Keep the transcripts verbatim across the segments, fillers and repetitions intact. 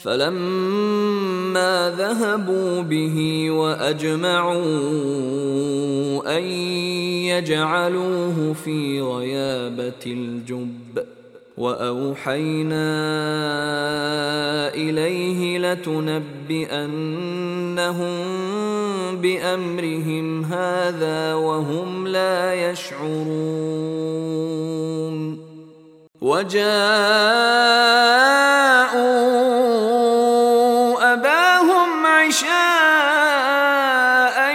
فلما ذهبوا به وأجمعوا أن يجعلوه في غيابة الجب وأوحينا إليه لتنبئنهم بأمرهم هذا وهم لا يشعرون وجاءوا أباهم عشاء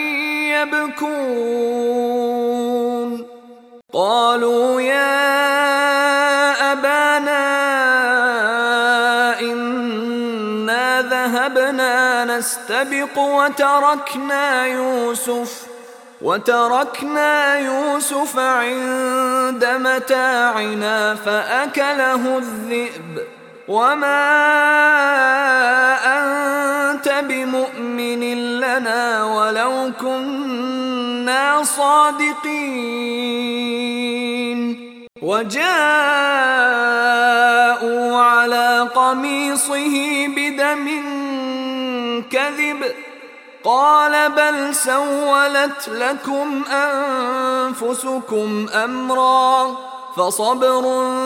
يبكون قالوا يا أبانا إنا ذهبنا نستبق وتركنا يوسف وتركنا يوسف عند متاعنا فأكله الذئب وما أنت بمؤمن لنا ولو كنا صادقين وجاءوا على قميصه بدم كذب قال بل سولت لكم أنفسكم أمرا فصبر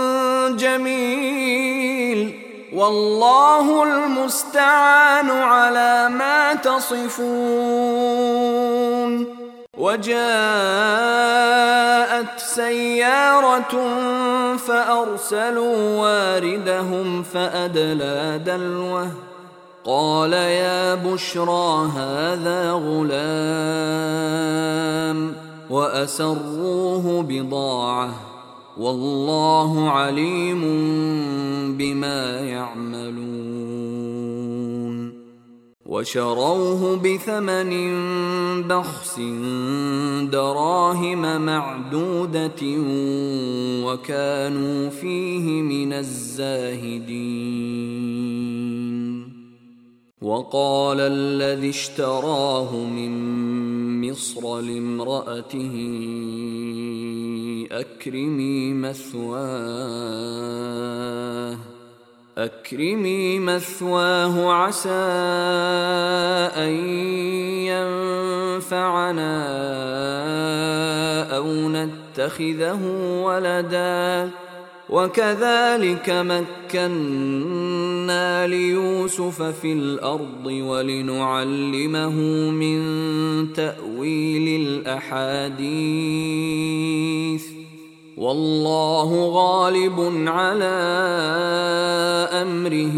جميل والله المستعان على ما تصفون وجاءت سيارة فأرسلوا واردهم فأدلى دلوه قال يا بشرى هذا غلام وأسروه بضاعة والله عليم بما يعملون وشروه بثمن بخس دراهم معدودة وكانوا فيه من الزاهدين وقال الذي اشتراه من مصر لامرأته أكرمي مثواه أكرمي مثواه عسى أن ينفعنا أو نتخذه ولدا وكذلك مكنا ليوسف في الأرض ولنعلمه من تأويل الأحاديث والله غالب على أمره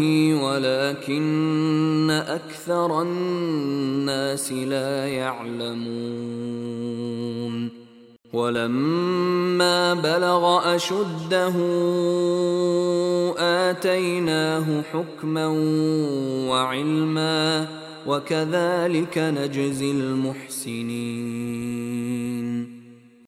ولكن أكثر الناس لا يعلمون ولما بلغ أشده آتيناه حكما وعلما وكذلك نجزي المحسنين